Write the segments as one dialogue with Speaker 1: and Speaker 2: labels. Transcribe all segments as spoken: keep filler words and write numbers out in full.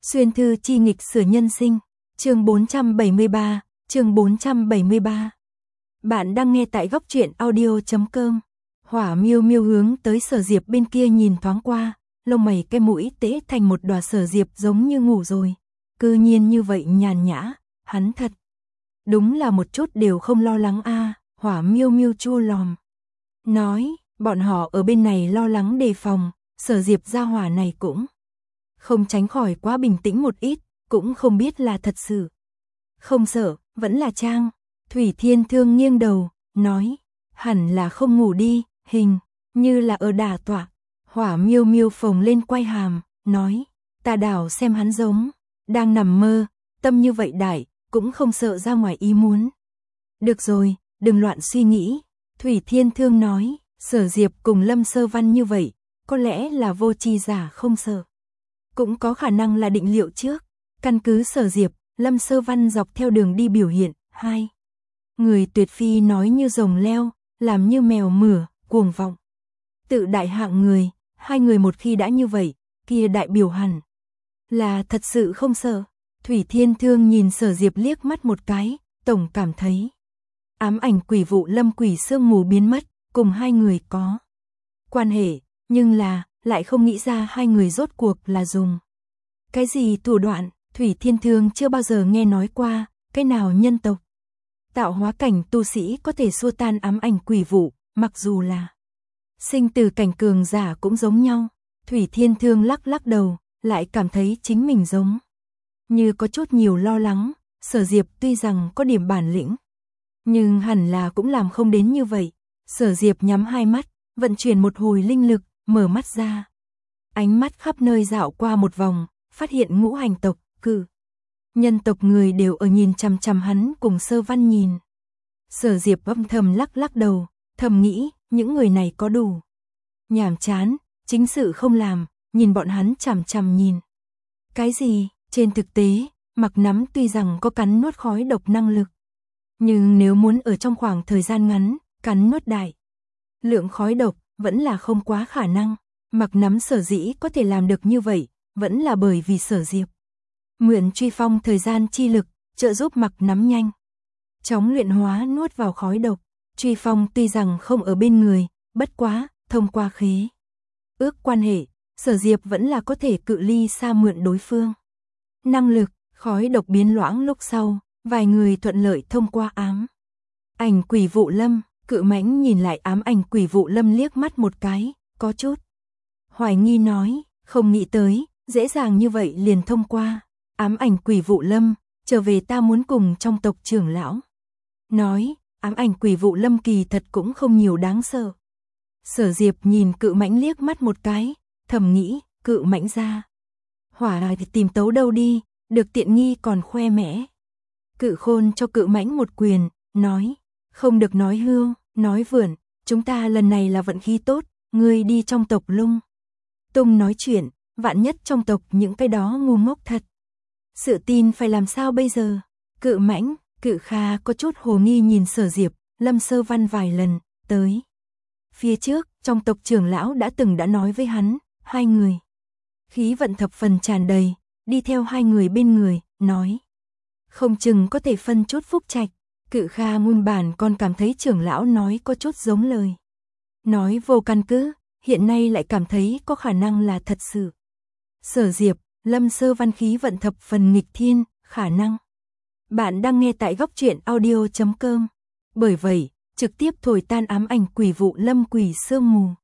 Speaker 1: Xuyên thư chi nghịch sửa nhân sinh, chương bốn trăm bảy mươi ba, chương bốn trăm bảy mươi ba. Bạn đang nghe tại góc truyện audio chấm com. Hỏa Miêu Miêu hướng tới Sở Diệp bên kia nhìn thoáng qua, lông mày cái mũi tễ thành một đóa. Sở Diệp giống như ngủ rồi, cư nhiên như vậy nhàn nhã, hắn thật đúng là một chút đều không lo lắng a. À, Hỏa Miêu Miêu chua lòm nói, bọn họ ở bên này lo lắng đề phòng, Sở Diệp gia hỏa này cũng không tránh khỏi quá bình tĩnh một ít, cũng không biết là thật sự không sợ, vẫn là trang. Thủy Thiên Thương nghiêng đầu, nói, hẳn là không ngủ đi, hình như là ở đả tọa. Hỏa Miêu Miêu phồng lên quay hàm, nói, ta đảo xem hắn giống đang nằm mơ, tâm như vậy đại, cũng không sợ ra ngoài ý muốn. Được rồi, đừng loạn suy nghĩ. Thủy Thiên Thương nói, Sở Diệp cùng Lâm Sơ Văn như vậy, có lẽ là vô tri giả không sợ, cũng có khả năng là định liệu trước. Căn cứ Sở Diệp, Lâm Sơ Văn dọc theo đường đi biểu hiện, hai người tuyệt phi nói như rồng leo, làm như mèo mửa, cuồng vọng, tự đại hạng người. Hai người một khi đã như vậy, kia đại biểu hẳn là thật sự không sợ. Thủy Thiên Thương nhìn Sở Diệp liếc mắt một cái, tổng cảm thấy ám ảnh quỷ vụ Lâm quỷ sương mù biến mất, cùng hai người có quan hệ, nhưng là lại không nghĩ ra hai người rốt cuộc là dùng cái gì thủ đoạn. Thủy Thiên Thương chưa bao giờ nghe nói qua cái nào nhân tộc tạo hóa cảnh tu sĩ có thể xua tan ám ảnh quỷ vụ, mặc dù là sinh tử cảnh cường giả cũng giống nhau. Thủy Thiên Thương lắc lắc đầu, lại cảm thấy chính mình giống như có chút nhiều lo lắng. Sở Diệp tuy rằng có điểm bản lĩnh, nhưng hẳn là cũng làm không đến như vậy. Sở Diệp nhắm hai mắt, vận chuyển một hồi linh lực, mở mắt ra. Ánh mắt khắp nơi dạo qua một vòng, phát hiện ngũ hành tộc, cử nhân tộc người đều ở nhìn chằm chằm hắn cùng Sơ Văn nhìn. Sở Diệp âm thầm lắc lắc đầu, thầm nghĩ, những người này có đủ nhàm chán, chính sự không làm, nhìn bọn hắn chằm chằm nhìn. Cái gì? Trên thực tế, Mặc Nắm tuy rằng có cắn nuốt khói độc năng lực, nhưng nếu muốn ở trong khoảng thời gian ngắn cắn nuốt đại lượng khói độc, vẫn là không quá khả năng. Mặc Nắm sở dĩ có thể làm được như vậy, vẫn là bởi vì Sở Diệp mượn truy phong thời gian chi lực, trợ giúp Mặc Nắm nhanh chóng luyện hóa nuốt vào khói độc. Truy phong tuy rằng không ở bên người, bất quá thông qua khế ước quan hệ, Sở Diệp vẫn là có thể cự ly xa mượn đối phương năng lực. Khói độc biến loãng lúc sau, vài người thuận lợi thông qua ám ảnh quỷ vụ Lâm. Cự Mãnh nhìn lại ám ảnh quỷ vụ Lâm liếc mắt một cái, có chút hoài nghi nói, không nghĩ tới dễ dàng như vậy liền thông qua. Ám ảnh quỷ vụ Lâm, trở về ta muốn cùng trong tộc trưởng lão nói. Ám ảnh quỷ vụ Lâm kỳ thật cũng không nhiều đáng sợ. Sở Diệp nhìn Cự Mãnh liếc mắt một cái, thầm nghĩ, Cự Mãnh ra hỏa thì tìm tấu đâu đi, được tiện nghi còn khoe mẽ. Cự Khôn cho Cự Mãnh một quyền, nói, không được nói hưu, nói vượn, chúng ta lần này là vận khí tốt, ngươi đi trong tộc lung tung nói chuyện, vạn nhất trong tộc những cái đó ngu ngốc thật sự tin phải làm sao bây giờ. Cự Mãnh, Cự Kha có chút hồ nghi nhìn Sở Diệp, Lâm Sơ Văn vài lần tới phía trước, trong tộc trưởng lão đã từng đã nói với hắn, hai người khí vận thập phần tràn đầy, đi theo hai người bên người, nói không chừng có thể phân chút phúc trạch. Cự Kha nguyên bản còn cảm thấy trưởng lão nói có chút giống lời nói vô căn cứ, hiện nay lại cảm thấy có khả năng là thật sự. Sở Diệp, Lâm Sơ Văn khí vận thập phần nghịch thiên, khả năng. Bạn đang nghe tại góc truyện audio chấm com. Bởi vậy, trực tiếp thổi tan ám ảnh quỷ vụ Lâm quỷ sương mù.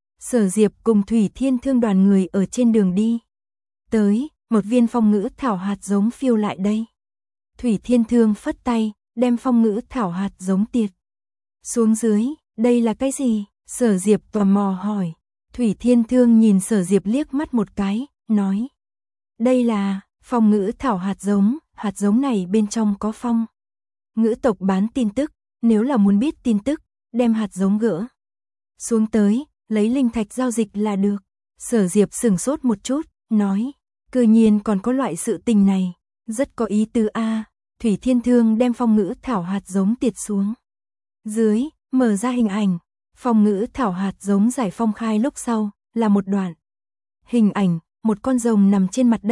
Speaker 1: Sở Diệp cùng Thủy Thiên Thương đoàn người ở trên đường đi tới, một viên phong ngữ thảo hạt giống phiêu lại đây. Thủy Thiên Thương phất tay, đem phong ngữ thảo hạt giống tiệt xuống dưới. Đây là cái gì? Sở Diệp tò mò hỏi. Thủy Thiên Thương nhìn Sở Diệp liếc mắt một cái, nói, đây là phong ngữ thảo hạt giống. Hạt giống này bên trong có phong ngữ tộc bán tin tức, nếu là muốn biết tin tức, đem hạt giống gỡ xuống tới, lấy linh thạch giao dịch là được. Sở Diệp sửng sốt một chút, nói, cư nhiên còn có loại sự tình này, rất có ý tứ a. Thủy Thiên Thương đem phong ngữ thảo hạt giống tiệt xuống dưới, mở ra hình ảnh. Phong ngữ thảo hạt giống giải phong khai lúc sau, là một đoạn hình ảnh, một con rồng nằm trên mặt đất,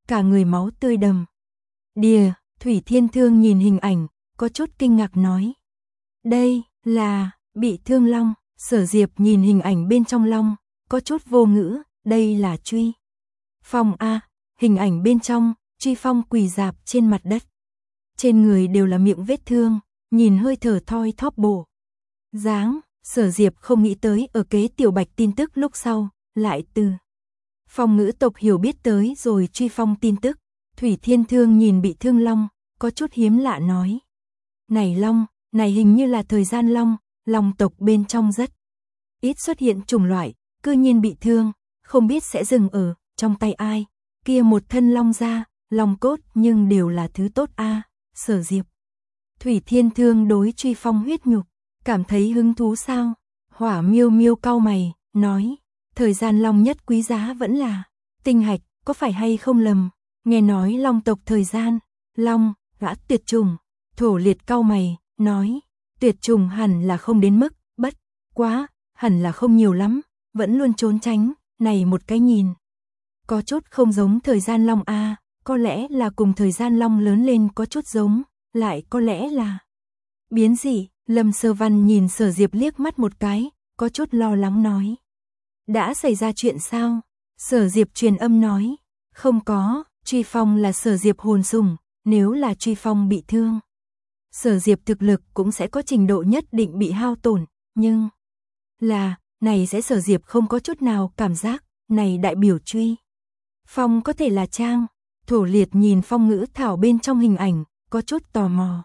Speaker 1: cả người máu tươi đầm đìa. Thủy Thiên Thương nhìn hình ảnh, có chút kinh ngạc nói. Đây, là, bị thương long. Sở Diệp nhìn hình ảnh bên trong long, có chút vô ngữ, đây là Truy Phong a. Hình ảnh bên trong, Truy Phong quỳ rạp trên mặt đất. Trên người đều là miệng vết thương, nhìn hơi thở thoi thóp bộ dáng. Sở Diệp không nghĩ tới ở kế Tiểu Bạch tin tức lúc sau, lại từ Phong ngữ tộc hiểu biết tới rồi Truy Phong tin tức. Thủy Thiên Thương nhìn bị thương long, có chút hiếm lạ nói. Này long, này hình như là thời gian long, long tộc bên trong rất ít xuất hiện chủng loại, cư nhiên bị thương, không biết sẽ dừng ở trong tay ai. Kia một thân long da, long cốt nhưng đều là thứ tốt a. À, Sở Diệp. Thủy Thiên Thương đối Truy Phong huyết nhục, cảm thấy hứng thú sao? Hỏa Miêu Miêu cau mày, nói, thời gian long nhất quý giá vẫn là tinh hạch, có phải hay không lầm? Nghe nói long tộc thời gian, long, gã tuyệt trùng. Thổ Liệt cau mày, nói, tuyệt trùng hẳn là không đến mức, bất quá, hẳn là không nhiều lắm, vẫn luôn trốn tránh, này một cái nhìn. Có chút không giống thời gian long a, à, có lẽ là cùng thời gian long lớn lên có chút giống, lại có lẽ là biến dị. Lâm Sơ Văn nhìn Sở Diệp liếc mắt một cái, có chút lo lắng nói. Đã xảy ra chuyện sao? Sở Diệp truyền âm nói, không có, Truy Phong là Sở Diệp hồn sủng, nếu là Truy Phong bị thương, Sở Diệp thực lực cũng sẽ có trình độ nhất định bị hao tổn, nhưng là, này sẽ Sở Diệp không có chút nào cảm giác, này đại biểu Truy Phong có thể là trang. Thổ Liệt nhìn Phong ngữ thảo bên trong hình ảnh, có chút tò mò.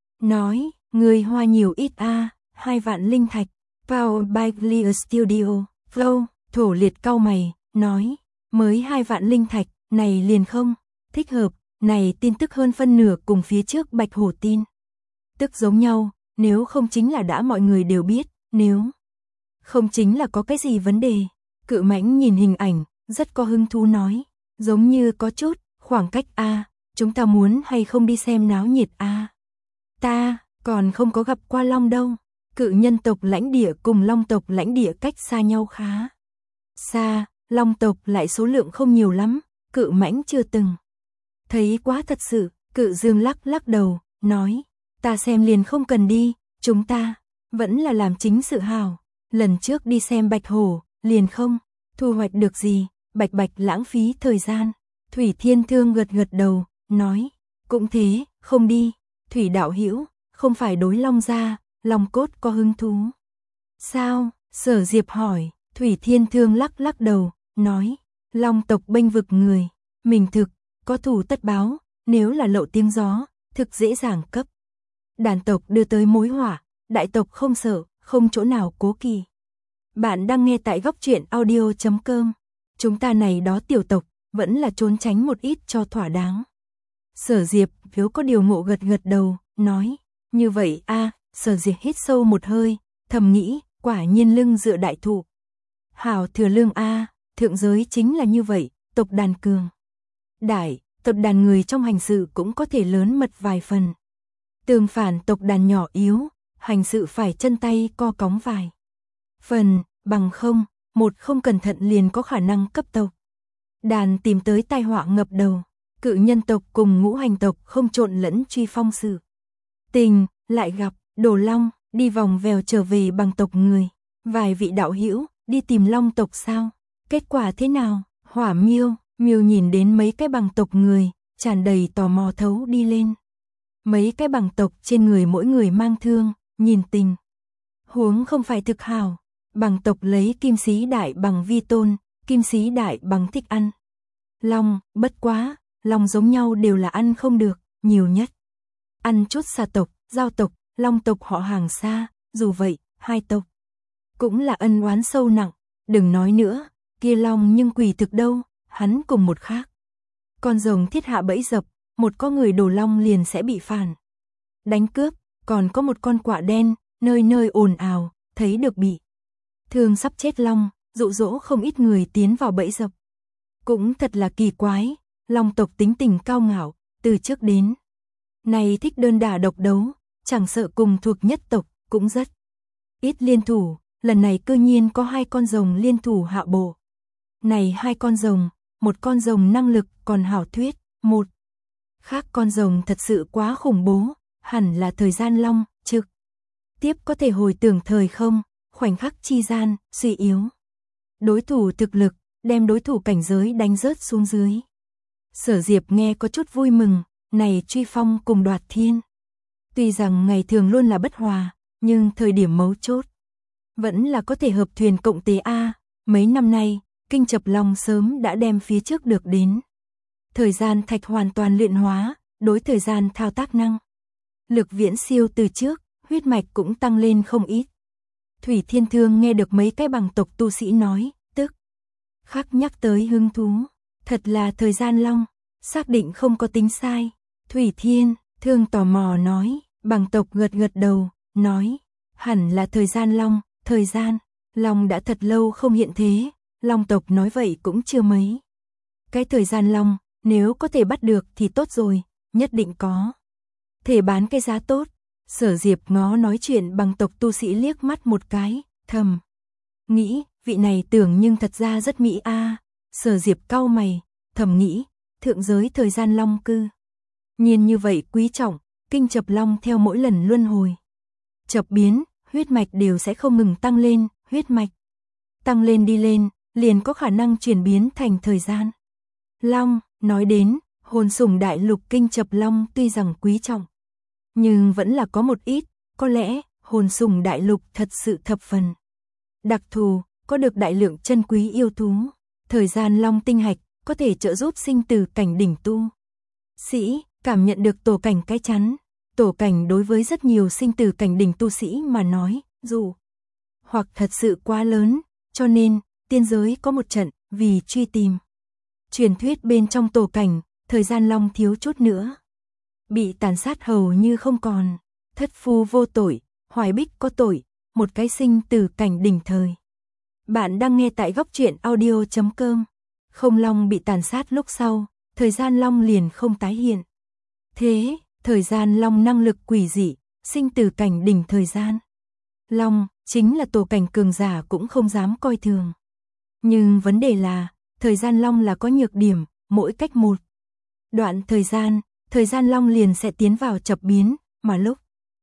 Speaker 1: Nói, người hoa nhiều ít a, à, hai vạn linh thạch, Power by Clear Studio, Flow. Thổ Liệt cau mày, nói, mới hai vạn linh thạch, này liền không thích hợp, này tin tức hơn phân nửa cùng phía trước Bạch Hổ tin tức giống nhau, nếu không chính là đã mọi người đều biết, nếu không chính là có cái gì vấn đề. Cự Mãnh nhìn hình ảnh, rất có hứng thú nói, giống như có chút khoảng cách a, à, chúng ta muốn hay không đi xem náo nhiệt a? À? Ta còn không có gặp qua long đâu. Cự nhân tộc lãnh địa cùng long tộc lãnh địa cách xa nhau khá xa, long tộc lại số lượng không nhiều lắm, Cự Mãnh chưa từng thấy quá thật sự. Cự Dương lắc lắc đầu, nói, ta xem liền không cần đi, chúng ta vẫn là làm chính sự hào. Lần trước đi xem Bạch Hổ, liền không thu hoạch được gì, bạch bạch lãng phí thời gian. Thủy Thiên Thương gật gật đầu, nói, cũng thế, không đi. Thủy đạo hữu, không phải đối long gia, long cốt có hứng thú sao? Sở Diệp hỏi. Thủy Thiên Thương lắc lắc đầu, nói, long tộc bênh vực người, mình thực có thù tất báo, nếu là lộ tiếng gió, thực dễ dàng cấp đàn tộc đưa tới mối họa, đại tộc không sợ, không chỗ nào cố kỵ. Bạn đang nghe tại góc truyện audio chấm com. Chúng ta này đó tiểu tộc, vẫn là trốn tránh một ít cho thỏa đáng. Sở Diệp phiếu có điều ngộ gật gật đầu, nói, như vậy a. À, Sở Diệp hít sâu một hơi, thầm nghĩ, quả nhiên lưng dựa đại thụ hảo thừa lương a, à, thượng giới chính là như vậy, tộc đàn cường đại, tộc đàn người trong hành sự cũng có thể lớn mật vài phần. Tương phản tộc đàn nhỏ yếu, hành sự phải chân tay co cóng vài phần, bằng không, một không cẩn thận liền có khả năng cấp tộc đàn tìm tới tai họa ngập đầu. Cự nhân tộc cùng ngũ hành tộc không trộn lẫn Truy Phong sự tình, lại gặp Đồ Long, đi vòng vèo trở về bằng tộc người. Vài vị đạo hữu đi tìm long tộc sao? Kết quả thế nào? Hỏa Miêu, Miêu nhìn đến mấy cái bằng tộc người, tràn đầy tò mò thấu đi lên. Mấy cái bằng tộc trên người mỗi người mang thương, nhìn tình huống không phải thực hảo. Bằng tộc lấy kim sĩ đại bằng vi tôn, kim sĩ đại bằng thích ăn long, bất quá, long giống nhau đều là ăn không được, nhiều nhất ăn chút xà tộc, giao tộc, long tộc họ hàng xa. Dù vậy, hai tộc cũng là ân oán sâu nặng. Đừng nói nữa, kia long nhưng quỷ thực đâu, hắn cùng một khác con rồng thiết hạ bẫy dập, một có người Đồ Long liền sẽ bị phản đánh cướp, còn có một con quạ đen, nơi nơi ồn ào, thấy được bị thương sắp chết long, dụ dỗ không ít người tiến vào bẫy dập. Cũng thật là kỳ quái, long tộc tính tình cao ngạo, từ trước đến nay thích đơn đả độc đấu, chẳng sợ cùng thuộc nhất tộc, cũng rất ít liên thủ. Lần này cư nhiên có hai con rồng liên thủ hạ bộ. Này hai con rồng, một con rồng năng lực còn hảo thuyết, một khác con rồng thật sự quá khủng bố, hẳn là thời gian long, trực tiếp có thể hồi tưởng thời không, khoảnh khắc chi gian, suy yếu. Đối thủ thực lực, đem đối thủ cảnh giới đánh rớt xuống dưới. Sở Diệp nghe có chút vui mừng, này Truy Phong cùng Đoạt Thiên. Tuy rằng ngày thường luôn là bất hòa, nhưng thời điểm mấu chốt vẫn là có thể hợp thuyền cộng tế A. Mấy năm nay, Kinh Chập Long sớm đã đem phía trước được đến. Thời gian thạch hoàn toàn luyện hóa, đối thời gian thao tác năng. Lực viễn siêu từ trước, huyết mạch cũng tăng lên không ít. Thủy Thiên Thương nghe được mấy cái bằng tộc tu sĩ nói, tức khắc nhắc tới hứng thú. Thật là thời gian long, xác định không có tính sai. Thủy Thiên Thương tò mò nói, bằng tộc gật gật đầu, nói, hẳn là thời gian long, thời gian long đã thật lâu không hiện thế, long tộc nói vậy cũng chưa mấy. Cái thời gian long, nếu có thể bắt được thì tốt rồi, nhất định có thể bán cái giá tốt. Sở Diệp ngó nói chuyện bằng tộc tu sĩ liếc mắt một cái, thầm nghĩ, vị này tưởng nhưng thật ra rất mỹ a. À. Sở Diệp cau mày, thầm nghĩ, thượng giới thời gian long cư nhiên như vậy quý trọng, Kinh Chập Long theo mỗi lần luân hồi chập biến, huyết mạch đều sẽ không ngừng tăng lên, huyết mạch tăng lên đi lên, liền có khả năng chuyển biến thành thời gian long. Nói đến, hồn sủng đại lục Kinh Chập Long tuy rằng quý trọng, nhưng vẫn là có một ít, có lẽ hồn sủng đại lục thật sự thập phần đặc thù, có được đại lượng chân quý yêu thú. Thời gian long tinh hạch có thể trợ giúp sinh tử cảnh đỉnh tu sĩ cảm nhận được tổ cảnh cái chắn. Tổ cảnh đối với rất nhiều sinh tử cảnh đỉnh tu sĩ mà nói, dù hoặc thật sự quá lớn, cho nên tiên giới có một trận vì truy tìm. Truyền thuyết bên trong tổ cảnh, thời gian long thiếu chút nữa bị tàn sát hầu như không còn. Thất phu vô tội, Hoài Bích có tội, một cái sinh tử cảnh đỉnh thời. Bạn đang nghe tại góc truyện audio chấm com. Không long bị tàn sát lúc sau, thời gian long liền không tái hiện. Thế, thời gian long năng lực quỷ dị, sinh tử cảnh đỉnh thời gian long, chính là tổ cảnh cường giả cũng không dám coi thường. Nhưng vấn đề là, thời gian long là có nhược điểm, mỗi cách một đoạn thời gian, thời gian long liền sẽ tiến vào chập biến, mà lúc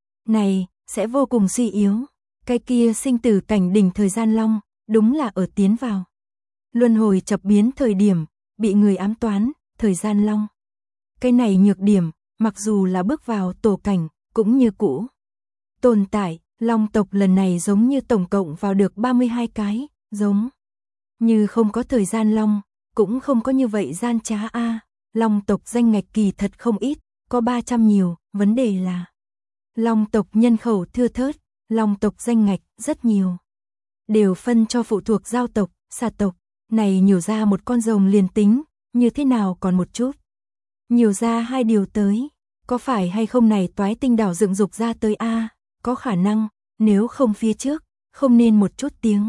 Speaker 1: này sẽ vô cùng suy yếu. Cái kia sinh tử cảnh đỉnh thời gian long, đúng là ở tiến vào luân hồi chập biến thời điểm, bị người ám toán, thời gian long. Cái này nhược điểm, mặc dù là bước vào tổ cảnh, cũng như cũ tồn tại. Long tộc lần này giống như tổng cộng vào được ba mươi hai cái, giống như không có thời gian long, cũng không có như vậy gian trá a. À. Long tộc danh ngạch kỳ thật không ít, có ba trăm nhiều, vấn đề là long tộc nhân khẩu thưa thớt, long tộc danh ngạch rất nhiều, đều phân cho phụ thuộc giao tộc, xà tộc. Này nhiều ra một con rồng liền tính, như thế nào còn một chút nhiều ra hai điều tới, có phải hay không này Toái Tinh đảo dựng dục ra tới a? À? Có khả năng, nếu không phía trước, không nên một chút tiếng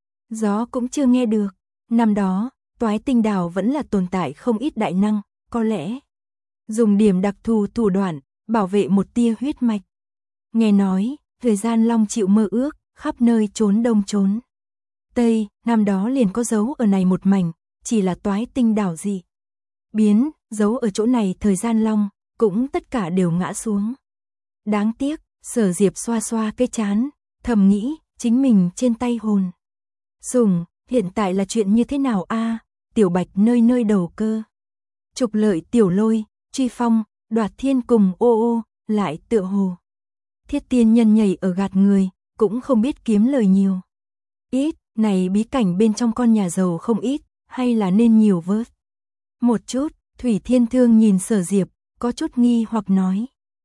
Speaker 1: gió cũng chưa nghe được. Năm đó, Toái Tinh đảo vẫn là tồn tại không ít đại năng, có lẽ dùng điểm đặc thù thủ đoạn, bảo vệ một tia huyết mạch. Nghe nói, thời gian long chịu mơ ước, khắp nơi trốn đông trốn tây, năm đó liền có dấu ở này một mảnh, chỉ là Toái Tinh đảo gì biến, dấu ở chỗ này thời gian long, cũng tất cả đều ngã xuống. Đáng tiếc, Sở Diệp xoa xoa cái chán, thầm nghĩ, chính mình trên tay hồn sủng, hiện tại là chuyện như thế nào a? À? Tiểu Bạch nơi nơi đầu cơ trục lợi, Tiểu Lôi, Truy Phong, Đoạt Thiên cùng ô ô, lại tựa hồ Thiết Tiên Nhân nhảy ở gạt người, cũng không biết kiếm lời nhiều ít. Này bí cảnh bên trong con nhà giàu không ít, hay là nên nhiều vớt một chút. Thủy Thiên Thương nhìn Sở Diệp, có chút nghi hoặc nói,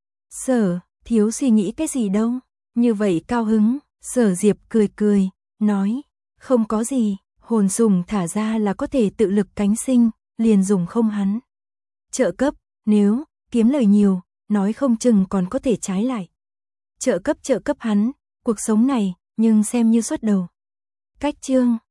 Speaker 1: Sở, thiếu suy nghĩ cái gì đâu, như vậy cao hứng. Sở Diệp cười cười, nói, không có gì, hồn sủng thả ra là có thể tự lực cánh sinh, liền dùng không hắn trợ cấp, nếu kiếm lời nhiều, nói không chừng còn có thể trái lại trợ cấp trợ cấp hắn, cuộc sống này nhưng xem như xuất đầu. Cách chương